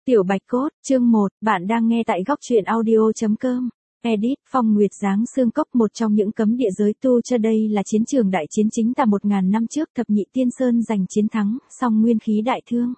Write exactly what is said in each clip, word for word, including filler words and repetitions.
Tiểu Bạch Cốt, chương một, bạn đang nghe tại góc truyện audio chấm com. Edit, Phong Nguyệt Giáng Xương Cốc, một trong những cấm địa giới tu cho đây là chiến trường đại chiến chính tà một ngàn năm trước thập nhị tiên sơn giành chiến thắng, song nguyên khí đại thương.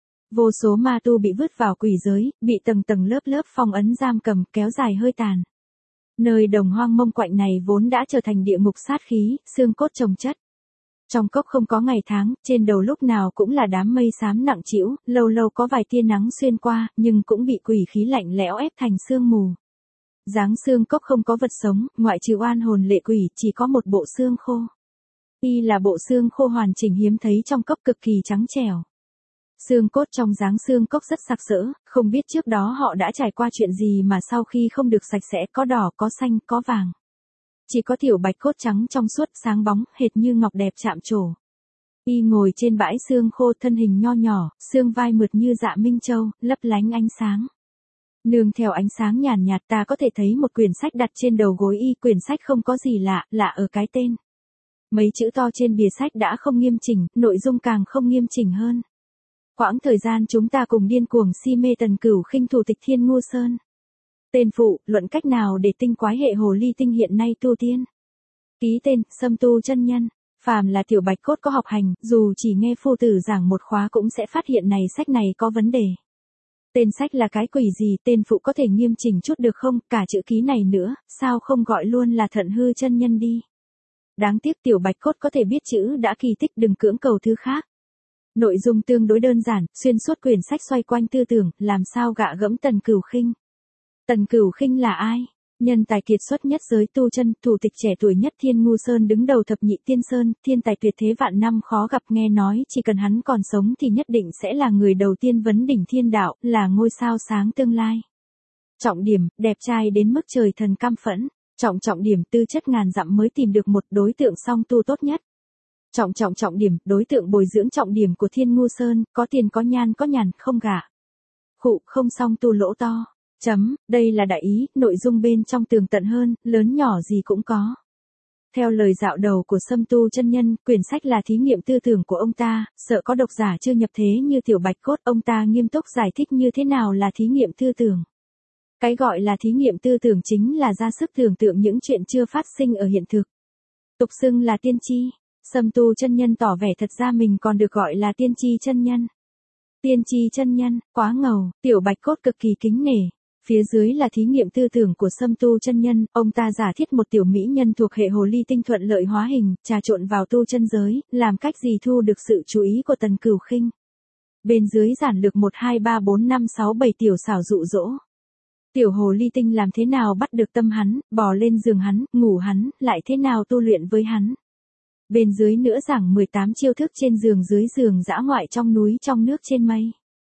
Vô số ma tu bị vứt vào quỷ giới, bị tầng tầng lớp lớp phong ấn giam cầm, kéo dài hơi tàn. Nơi đồng hoang mông quạnh này vốn đã trở thành địa ngục sát khí, xương cốt chồng chất. Trong cốc không có ngày tháng, trên đầu lúc nào cũng là đám mây xám nặng trĩu, lâu lâu có vài tia nắng xuyên qua, nhưng cũng bị quỷ khí lạnh lẽo ép thành sương mù. Giáng xương cốc không có vật sống, ngoại trừ oan hồn lệ quỷ, chỉ có một bộ xương khô. Y là bộ xương khô hoàn chỉnh hiếm thấy trong cốc, cực kỳ trắng trẻo. Xương cốt trong giáng xương cốc rất sặc sỡ, không biết trước đó họ đã trải qua chuyện gì mà sau khi không được sạch sẽ, có đỏ, có xanh, có vàng. Chỉ có Tiểu Bạch Cốt trắng trong suốt, sáng bóng, hệt như ngọc đẹp chạm trổ. Y ngồi trên bãi xương khô, thân hình nho nhỏ, xương vai mượt như dạ minh châu, lấp lánh ánh sáng. Nương theo ánh sáng nhàn nhạt, ta có thể thấy một quyển sách đặt trên đầu gối y, quyển sách không có gì lạ, lạ ở cái tên. Mấy chữ to trên bìa sách đã không nghiêm chỉnh, nội dung càng không nghiêm chỉnh hơn. Quãng thời gian chúng ta cùng điên cuồng si mê Tần Cửu khinh thủ tịch Thiên Ngu Sơn. Tên phụ, luận cách nào để tinh quái hệ hồ ly tinh hiện nay tu tiên. Ký tên, Sâm Tu chân nhân. Phàm là Tiểu Bạch Cốt có học hành, dù chỉ nghe phu tử giảng một khóa cũng sẽ phát hiện này sách này có vấn đề. Tên sách là cái quỷ gì, tên phụ có thể nghiêm chỉnh chút được không, cả chữ ký này nữa, sao không gọi luôn là Thận Hư chân nhân đi. Đáng tiếc Tiểu Bạch Cốt có thể biết chữ đã kỳ tích, đừng cưỡng cầu thứ khác. Nội dung tương đối đơn giản, xuyên suốt quyển sách xoay quanh tư tưởng, làm sao gạ gẫm Tần Cửu khinh. Tần Cửu khinh là ai? Nhân tài kiệt xuất nhất giới tu chân, thủ tịch trẻ tuổi nhất Thiên Ngu Sơn, đứng đầu thập nhị tiên sơn, thiên tài tuyệt thế vạn năm khó gặp, nghe nói chỉ cần hắn còn sống thì nhất định sẽ là người đầu tiên vấn đỉnh thiên đạo, là ngôi sao sáng tương lai. Trọng điểm, đẹp trai đến mức trời thần căm phẫn. Trọng trọng điểm, tư chất ngàn dặm mới tìm được một đối tượng song tu tốt nhất. Trọng trọng trọng điểm, đối tượng bồi dưỡng trọng điểm của Thiên Ngu Sơn, có tiền có nhan có nhàn, không gả. Khụ, không song tu lỗ to. Chấm, đây là đại ý, nội dung bên trong tường tận hơn, lớn nhỏ gì cũng có. Theo lời dạo đầu của Sâm Tu chân nhân, quyển sách là thí nghiệm tư tưởng của ông ta, sợ có độc giả chưa nhập thế như Tiểu Bạch Cốt, ông ta nghiêm túc giải thích như thế nào là thí nghiệm tư tưởng. Cái gọi là thí nghiệm tư tưởng chính là ra sức tưởng tượng những chuyện chưa phát sinh ở hiện thực. Tục xưng là tiên tri. Sâm Tu chân nhân tỏ vẻ thật ra mình còn được gọi là tiên tri chân nhân. Tiên tri chân nhân, quá ngầu, Tiểu Bạch Cốt cực kỳ kính nể. Phía dưới là thí nghiệm tư tưởng của Sâm Tu chân nhân, ông ta giả thiết một tiểu mỹ nhân thuộc hệ hồ ly tinh thuận lợi hóa hình, trà trộn vào tu chân giới, làm cách gì thu được sự chú ý của Tần Cửu khinh. Bên dưới giản lược một hai ba bốn năm sáu bảy tiểu xảo dụ dỗ. Tiểu hồ ly tinh làm thế nào bắt được tâm hắn, bò lên giường hắn, ngủ hắn, lại thế nào tu luyện với hắn. Bên dưới nữa giảng mười tám chiêu thức trên giường dưới giường, dã ngoại trong núi trong nước trên mây.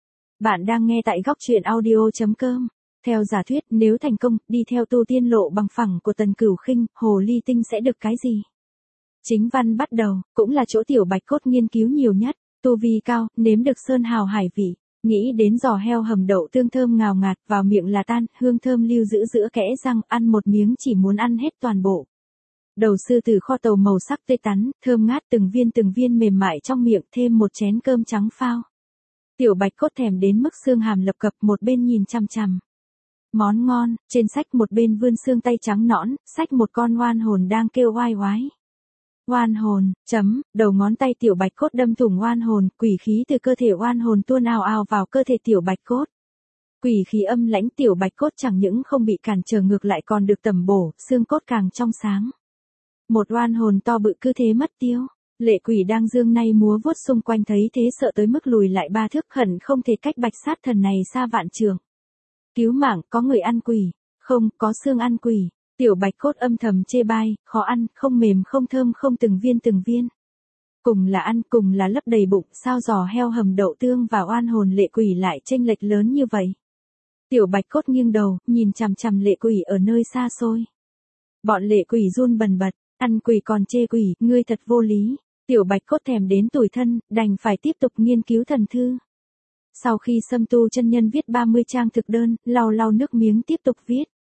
Bạn đang nghe tại góc truyện audio chấm com. Theo giả thuyết, nếu thành công, đi theo tu tiên lộ bằng phẳng của Tần Cửu khinh, hồ ly tinh sẽ được cái gì? Chính văn bắt đầu, cũng là chỗ Tiểu Bạch Cốt nghiên cứu nhiều nhất, tu vi cao, nếm được sơn hào hải vị, nghĩ đến giò heo hầm đậu tương thơm ngào ngạt, vào miệng là tan, hương thơm lưu giữ giữa kẽ răng, ăn một miếng chỉ muốn ăn hết toàn bộ. Đầu sư tử kho tàu màu sắc tươi tắn, thơm ngát, từng viên từng viên mềm mại trong miệng, thêm một chén cơm trắng phao. Tiểu Bạch Cốt thèm đến mức xương hàm lập cập, một bên nhìn chằm chằm. Món ngon, trên sách một bên vươn xương tay trắng nõn, xách một con oan hồn đang kêu oai oái. Oan hồn, chấm, đầu ngón tay Tiểu Bạch Cốt đâm thủng oan hồn, quỷ khí từ cơ thể oan hồn tuôn ào ào vào cơ thể Tiểu Bạch Cốt. Quỷ khí âm lãnh, Tiểu Bạch Cốt chẳng những không bị cản trở ngược lại còn được tẩm bổ, xương cốt càng trong sáng. Một oan hồn to bự cứ thế mất tiêu. Lệ quỷ đang dương nay múa vuốt xung quanh thấy thế sợ tới mức lùi lại ba thước, hận không thể cách Bạch Sát thần này xa vạn trường. Cứu mạng, có người ăn quỷ. Không, có xương ăn quỷ. Tiểu Bạch Cốt âm thầm chê bai, khó ăn, không mềm không thơm không từng viên từng viên. Cùng là ăn, cùng là lấp đầy bụng, sao giò heo hầm đậu tương và oan hồn lệ quỷ lại chênh lệch lớn như vậy. Tiểu Bạch Cốt nghiêng đầu, nhìn chằm chằm lệ quỷ ở nơi xa xôi. Bọn lệ quỷ run bần bật, ăn quỷ còn chê quỷ, ngươi thật vô lý. Tiểu Bạch Cốt thèm đến tủi thân, đành phải tiếp tục nghiên cứu thần thư. Sau khi Sâm Tu chân nhân viết ba mươi trang thực đơn, lau lau nước miếng tiếp tục viết.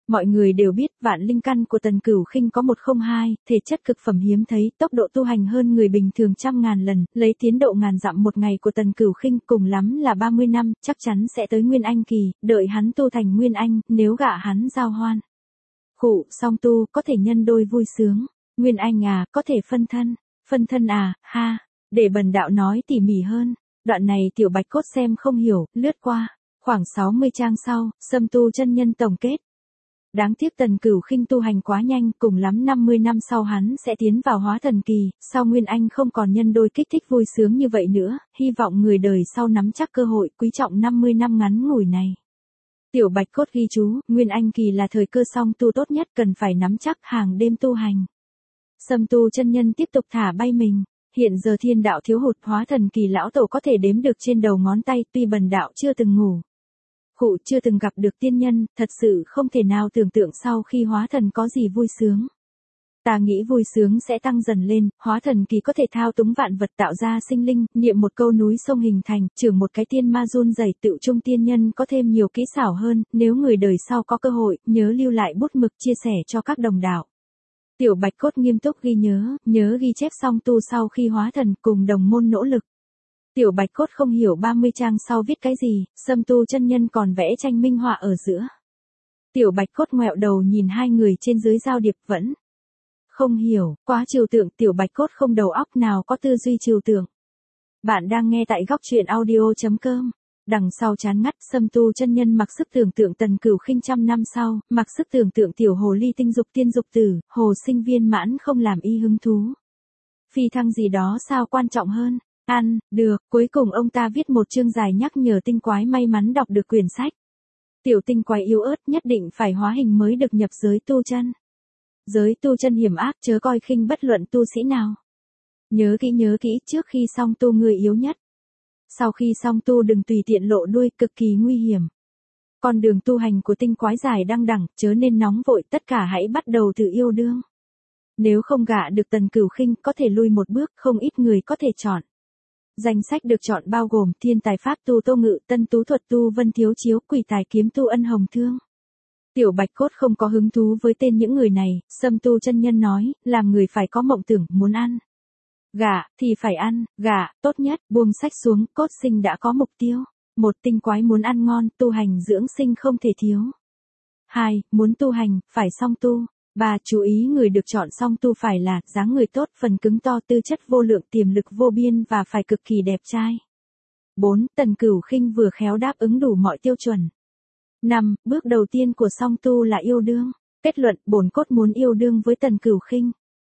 Mọi người đều biết vạn linh căn của Tần Cửu Khinh có một không hai, thể chất cực phẩm hiếm thấy, tốc độ tu hành hơn người bình thường trăm ngàn lần, lấy tiến độ ngàn dặm một ngày của Tần Cửu Khinh cùng lắm là ba mươi năm, chắc chắn sẽ tới Nguyên Anh kỳ, đợi hắn tu thành Nguyên Anh, nếu gả hắn giao hoan. Khụ, song tu, có thể nhân đôi vui sướng. Nguyên Anh à, có thể phân thân. Phân thân à, ha, để bần đạo nói tỉ mỉ hơn. Đoạn này tiểu bạch cốt xem không hiểu, lướt qua. Khoảng sáu mươi trang sau, Sâm Tu chân nhân tổng kết. Đáng tiếc Tần Cửu Khinh tu hành quá nhanh, cùng lắm năm mươi năm sau hắn sẽ tiến vào hóa thần kỳ, sau Nguyên Anh không còn nhân đôi kích thích vui sướng như vậy nữa, hy vọng người đời sau nắm chắc cơ hội quý trọng năm mươi năm ngắn ngủi này. Tiểu bạch cốt ghi chú, Nguyên Anh kỳ là thời cơ song tu tốt nhất, cần phải nắm chắc hàng đêm tu hành. Sâm Tu chân nhân tiếp tục thả bay mình. Hiện giờ thiên đạo thiếu hụt, hóa thần kỳ lão tổ có thể đếm được trên đầu ngón tay, tuy bần đạo chưa từng ngủ. Khụ chưa từng gặp được tiên nhân, thật sự không thể nào tưởng tượng sau khi hóa thần có gì vui sướng. Ta nghĩ vui sướng sẽ tăng dần lên, hóa thần kỳ có thể thao túng vạn vật tạo ra sinh linh, niệm một câu núi sông hình thành, trưởng một cái tiên ma run rẩy, tự trung tiên nhân có thêm nhiều kỹ xảo hơn, nếu người đời sau có cơ hội, nhớ lưu lại bút mực chia sẻ cho các đồng đạo. Tiểu bạch cốt nghiêm túc ghi nhớ, nhớ ghi chép xong tu sau khi hóa thần cùng đồng môn nỗ lực. Tiểu bạch cốt không hiểu ba mươi trang sau viết cái gì, Sâm Tu chân nhân còn vẽ tranh minh họa ở giữa. Tiểu bạch cốt ngoẹo đầu nhìn hai người trên dưới giao điệp vẫn không hiểu, quá trừu tượng, tiểu bạch cốt không đầu óc nào có tư duy trừu tượng. Bạn đang nghe tại góc truyện audio chấm com. Đằng sau chán ngắt, Sâm Tu chân nhân mặc sức tưởng tượng Tần Cửu Khinh trăm năm sau, mặc sức tưởng tượng tiểu hồ ly tinh dục tiên dục tử, hồ sinh viên mãn không làm y hứng thú. Phi thăng gì đó sao quan trọng hơn? Ăn, được, cuối cùng ông ta viết một chương dài nhắc nhở tinh quái may mắn đọc được quyển sách. Tiểu tinh quái yếu ớt nhất định phải hóa hình mới được nhập giới tu chân. Giới tu chân hiểm ác, chớ coi khinh bất luận tu sĩ nào. Nhớ kỹ nhớ kỹ, trước khi xong tu người yếu nhất. Sau khi xong tu đừng tùy tiện lộ đuôi, cực kỳ nguy hiểm. Con đường tu hành của tinh quái dài đăng đẳng, chớ nên nóng vội, tất cả hãy bắt đầu từ yêu đương. Nếu không gả được Tần Cửu Khinh, có thể lui một bước, không ít người có thể chọn. Danh sách được chọn bao gồm thiên tài pháp tu Tô Ngự, tân tú thuật tu Vân Thiếu Chiếu, quỷ tài kiếm tu Ân Hồng Thương. Tiểu bạch cốt không có hứng thú với tên những người này, Sâm Tu chân nhân nói, làm người phải có mộng tưởng, muốn ăn. Gả, thì phải ăn, gả, tốt nhất, buông sách xuống, cốt sinh đã có mục tiêu. Một, tinh quái muốn ăn ngon, tu hành dưỡng sinh không thể thiếu. Hai, muốn tu hành, phải song tu. Ba, chú ý người được chọn song tu phải là, dáng người tốt, phần cứng to, tư chất vô lượng, tiềm lực vô biên và phải cực kỳ đẹp trai. Bốn, Tần Cửu Khinh vừa khéo đáp ứng đủ mọi tiêu chuẩn. Năm, bước đầu tiên của song tu là yêu đương. Kết luận, bổn cốt muốn yêu đương với Tần Cửu Khinh.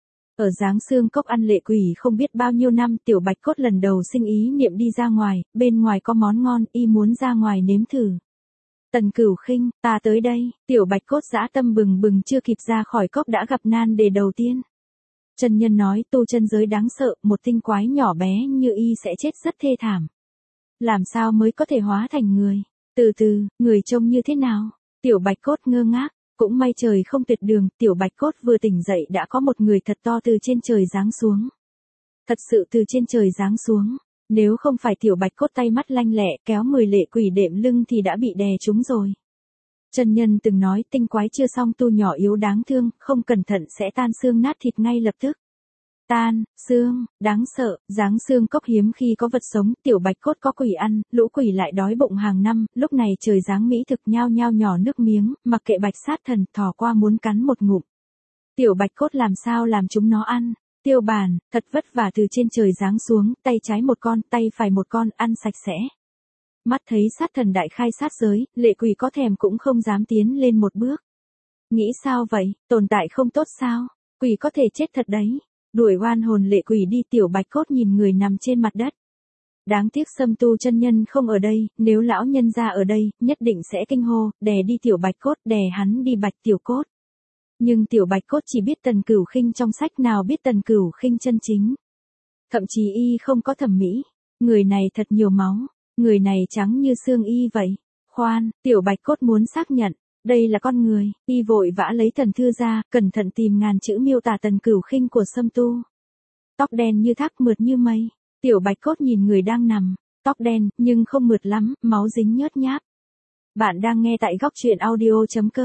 Ở Giáng Xương Cốc ăn lệ quỷ không biết bao nhiêu năm, tiểu bạch cốt lần đầu sinh ý niệm đi ra ngoài, bên ngoài có món ngon, y muốn ra ngoài nếm thử. Tần Cửu Khinh, ta tới đây, tiểu bạch cốt dã tâm bừng bừng chưa kịp ra khỏi cốc đã gặp nan đề đầu tiên. Chân nhân nói tu chân giới đáng sợ, một tinh quái nhỏ bé như y sẽ chết rất thê thảm. Làm sao mới có thể hóa thành người? Từ từ, người trông như thế nào? Tiểu bạch cốt ngơ ngác. Cũng may trời không tuyệt đường, tiểu bạch cốt vừa tỉnh dậy đã có một người thật to từ trên trời giáng xuống. Thật sự từ trên trời giáng xuống, nếu không phải tiểu bạch cốt tay mắt lanh lẹ kéo mười lệ quỷ đệm lưng thì đã bị đè trúng rồi. Chân nhân từng nói tinh quái chưa xong tu nhỏ yếu đáng thương, không cẩn thận sẽ tan xương nát thịt ngay lập tức. Tan, xương, đáng sợ, Giáng Xương Cốc hiếm khi có vật sống, tiểu bạch cốt có quỷ ăn, lũ quỷ lại đói bụng hàng năm, lúc này trời giáng mỹ thực nhao nhao nhỏ nước miếng, mặc kệ bạch sát thần, thò qua muốn cắn một ngụm. Tiểu bạch cốt làm sao làm chúng nó ăn? Tiêu Bản, thật vất vả từ trên trời giáng xuống, tay trái một con, tay phải một con, ăn sạch sẽ. Mắt thấy sát thần đại khai sát giới, lệ quỷ có thèm cũng không dám tiến lên một bước. Nghĩ sao vậy, tồn tại không tốt sao? Quỷ có thể chết thật đấy. Đuổi oan hồn lệ quỷ đi, tiểu bạch cốt nhìn người nằm trên mặt đất. Đáng tiếc Sâm Tu chân nhân không ở đây, nếu lão nhân ra ở đây, nhất định sẽ kinh hô, đè đi tiểu bạch cốt, đè hắn đi bạch tiểu cốt. Nhưng tiểu bạch cốt chỉ biết Tần Cửu Khinh trong sách, nào biết Tần Cửu Khinh chân chính. Thậm chí y không có thẩm mỹ, người này thật nhiều máu, người này trắng như xương y vậy. Khoan, tiểu bạch cốt muốn xác nhận. Đây là con người, y vội vã lấy thần thư ra, cẩn thận tìm ngàn chữ miêu tả Tần Cửu Khinh của Sâm Tu. Tóc đen như thác, mượt như mây, tiểu bạch cốt nhìn người đang nằm, tóc đen, nhưng không mượt lắm, máu dính nhớt nháp. Bạn đang nghe tại góc truyện audio chấm com.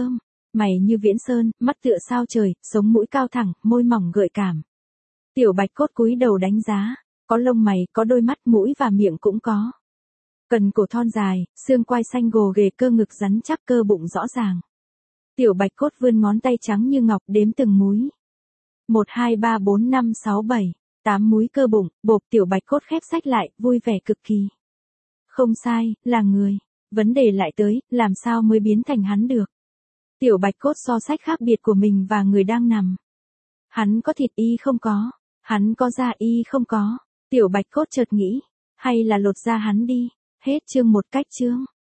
Mày như viễn sơn, mắt tựa sao trời, sống mũi cao thẳng, môi mỏng gợi cảm. Tiểu bạch cốt cúi đầu đánh giá, có lông mày, có đôi mắt, mũi và miệng cũng có. Cần cổ thon dài, xương quai xanh gồ ghề, cơ ngực rắn chắc, cơ bụng rõ ràng. Tiểu bạch cốt vươn ngón tay trắng như ngọc đếm từng múi. Một hai ba bốn năm sáu bảy, tám múi cơ bụng, bộp. Tiểu bạch cốt khép sách lại, vui vẻ cực kỳ. Không sai, là người. Vấn đề lại tới, làm sao mới biến thành hắn được. Tiểu bạch cốt so sách khác biệt của mình và người đang nằm. Hắn có thịt y không có, hắn có da y không có. Tiểu bạch cốt chợt nghĩ, hay là lột da hắn đi. Hết chương một cách chương.